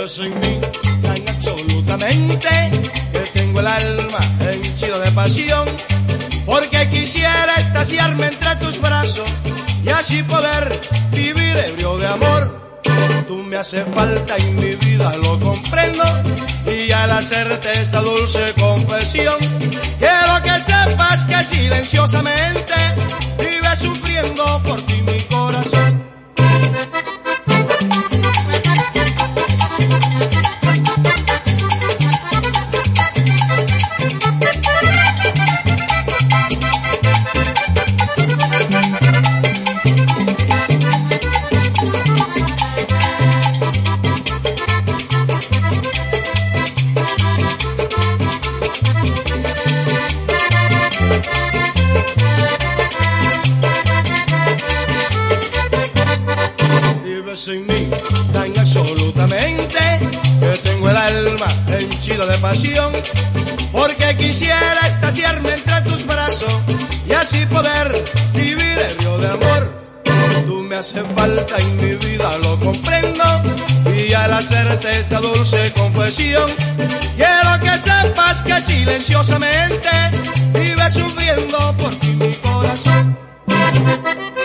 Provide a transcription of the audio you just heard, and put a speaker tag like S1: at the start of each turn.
S1: Vives en mí tan absolutamente que tengo el alma henchida de pasión, porque quisiera extasiarme entre tus brazos y así poder vivir ebrio de amor. Tú me hace falta y mi vida lo comprendo, y al hacerte esta dulce confesión, quiero que sepas que silenciosamente vive sufriendo por ti mi corazón. Vives en mí tan absolutamente que tengo el alma henchida de pasión, porque quisiera extasiarme entre tus brazos y así poder vivir ebrio de amor. Tú me hace falta y mi vida lo comprendo, y al hacerte esta dulce confesión, quiero que sepas que silenciosamente vive sufriendo por ti mi corazón.